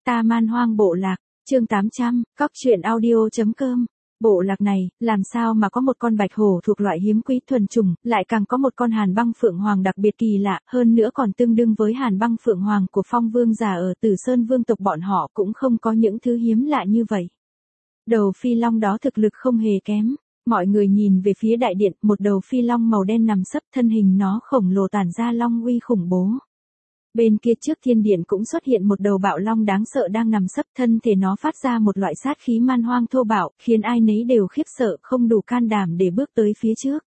Ta Man Hoang Bộ Lạc, chương 800, cóc truyện audio.com. Bộ lạc này, làm sao mà có một con bạch hổ thuộc loại hiếm quý thuần chủng, lại càng có một con hàn băng phượng hoàng đặc biệt kỳ lạ, hơn nữa còn tương đương với hàn băng phượng hoàng của Phong Vương giả ở Tử Sơn Vương tộc, bọn họ cũng không có những thứ hiếm lạ như vậy. Đầu phi long đó thực lực không hề kém. Mọi người nhìn về phía đại điện, một đầu phi long màu đen nằm sấp, thân hình nó khổng lồ tản ra long uy khủng bố. Bên kia trước thiên điện cũng xuất hiện một đầu bạo long đáng sợ đang nằm sấp, thân thể nó phát ra một loại sát khí man hoang thô bạo, khiến ai nấy đều khiếp sợ, không đủ can đảm để bước tới phía trước.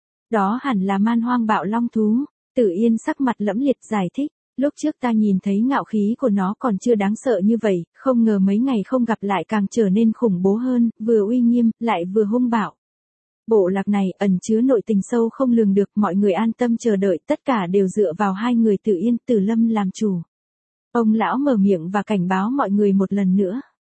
Đó hẳn là man hoang bạo long thú. Tử Yên sắc mặt lẫm liệt giải thích, lúc trước ta nhìn thấy ngạo khí của nó còn chưa đáng sợ như vậy, không ngờ mấy ngày không gặp lại càng trở nên khủng bố hơn, vừa uy nghiêm, lại vừa hung bạo. Bộ lạc này ẩn chứa nội tình sâu không lường được, mọi người an tâm chờ đợi, tất cả đều dựa vào hai người Tử Yên, Tử Lâm làm chủ. Ông lão mở miệng và cảnh báo mọi người một lần nữa.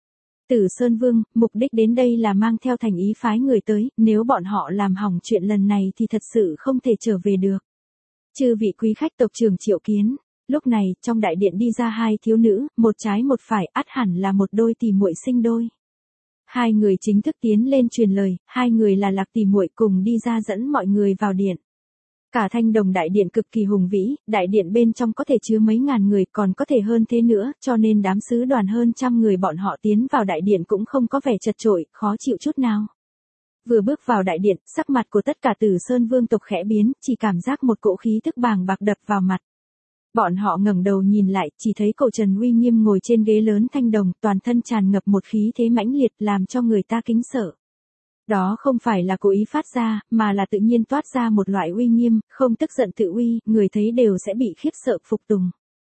Tử Sơn Vương, mục đích đến đây là mang theo thành ý phái người tới, nếu bọn họ làm hỏng chuyện lần này thì thật sự không thể trở về được. Chư vị quý khách tộc trưởng triệu kiến. Lúc này, trong đại điện đi ra hai thiếu nữ, một trái một phải, ắt hẳn là một đôi tỷ muội sinh đôi. Hai người chính thức tiến lên truyền lời, hai người là Lạc tỷ muội cùng đi ra dẫn mọi người vào điện. Cả thanh đồng đại điện cực kỳ hùng vĩ, đại điện bên trong có thể chứa mấy ngàn người, còn có thể hơn thế nữa, cho nên đám sứ đoàn hơn trăm người bọn họ tiến vào đại điện cũng không có vẻ chật chội, khó chịu chút nào. Vừa bước vào đại điện, sắc mặt của tất cả Tử Sơn Vương tộc khẽ biến, chỉ cảm giác một cỗ khí tức bàng bạc đập vào mặt. Bọn họ ngẩng đầu nhìn lại, chỉ thấy cậu Trần uy nghiêm ngồi trên ghế lớn thanh đồng, toàn thân tràn ngập một khí thế mãnh liệt, làm cho người ta kính sợ. Đó không phải là cố ý phát ra, mà là tự nhiên toát ra một loại uy nghiêm, không tức giận tự uy, người thấy đều sẽ bị khiếp sợ phục tùng.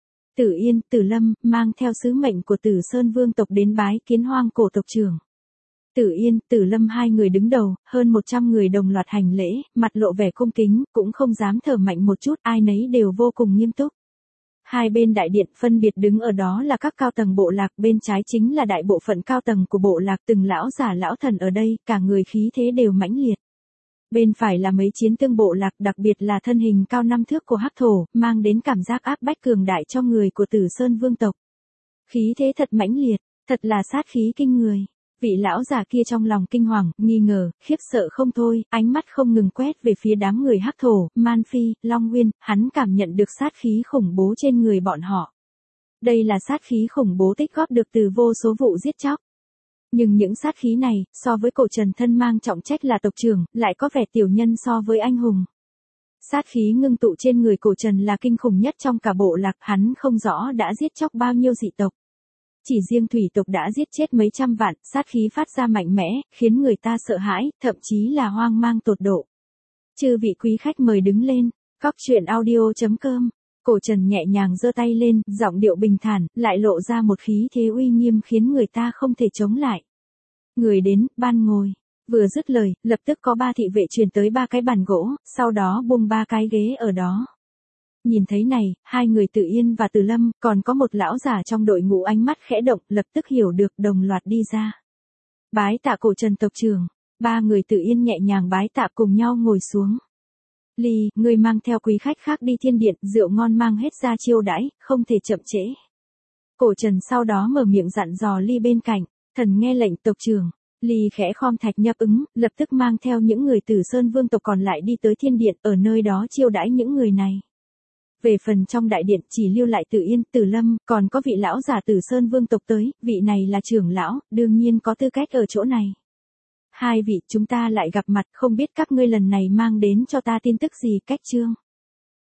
Tử Yên, Tử Lâm, mang theo sứ mệnh của Tử Sơn Vương tộc đến bái kiến Hoang Cổ tộc trưởng. Tử Yên, Tử Lâm hai người đứng đầu, hơn 100 người đồng loạt hành lễ, mặt lộ vẻ cung kính, cũng không dám thở mạnh một chút, ai nấy đều vô cùng nghiêm túc. Hai bên đại điện phân biệt đứng ở đó là các cao tầng bộ lạc, bên trái chính là đại bộ phận cao tầng của bộ lạc, từng lão giả lão thần ở đây, cả người khí thế đều mãnh liệt. Bên phải là mấy chiến tương bộ lạc, đặc biệt là thân hình cao 5 thước của Hắc Thổ, mang đến cảm giác áp bách cường đại cho người của Tử Sơn Vương tộc. Khí thế thật mãnh liệt, thật là sát khí kinh người. Vị lão già kia trong lòng kinh hoàng, nghi ngờ, khiếp sợ không thôi, ánh mắt không ngừng quét về phía đám người Hắc Thổ, Man Phi, Long Nguyên, hắn cảm nhận được sát khí khủng bố trên người bọn họ. Đây là sát khí khủng bố tích góp được từ vô số vụ giết chóc. Nhưng những sát khí này, so với cổ Trần thân mang trọng trách là tộc trưởng, lại có vẻ tiểu nhân so với anh hùng. Sát khí ngưng tụ trên người cổ Trần là kinh khủng nhất trong cả bộ lạc, hắn không rõ đã giết chóc bao nhiêu dị tộc. Chỉ riêng thủy tộc đã giết chết mấy trăm vạn, sát khí phát ra mạnh mẽ, khiến người ta sợ hãi, thậm chí là hoang mang tột độ. Chư vị quý khách mời đứng lên, cóc truyện audio.com. Cổ Trần nhẹ nhàng giơ tay lên, giọng điệu bình thản, lại lộ ra một khí thế uy nghiêm khiến người ta không thể chống lại. Người đến, ban ngồi. Vừa dứt lời, lập tức có 3 thị vệ truyền tới 3 cái bàn gỗ, sau đó buông 3 cái ghế ở đó. Nhìn thấy này, hai người Tử Yên và Tử Lâm, còn có một lão giả trong đội ngũ ánh mắt khẽ động, lập tức hiểu được, đồng loạt đi ra. Bái tạ cổ Trần tộc trưởng. 3 người Tử Yên nhẹ nhàng bái tạ cùng nhau ngồi xuống. Ly, ngươi mang theo quý khách khác đi thiên điện, rượu ngon mang hết ra chiêu đãi, không thể chậm trễ. Cổ Trần sau đó mở miệng dặn dò Ly bên cạnh, thần nghe lệnh tộc trưởng. Ly khẽ khom thạch nhập ứng, lập tức mang theo những người Tử Sơn Vương tộc còn lại đi tới thiên điện, ở nơi đó chiêu đãi những người này. Về phần trong đại điện chỉ lưu lại Tử Yên, Tử Lâm, còn có vị lão giả Tử Sơn Vương tộc tới, vị này là trưởng lão, đương nhiên có tư cách ở chỗ này. Hai vị, chúng ta lại gặp mặt, không biết các ngươi lần này mang đến cho ta tin tức gì, cách chương.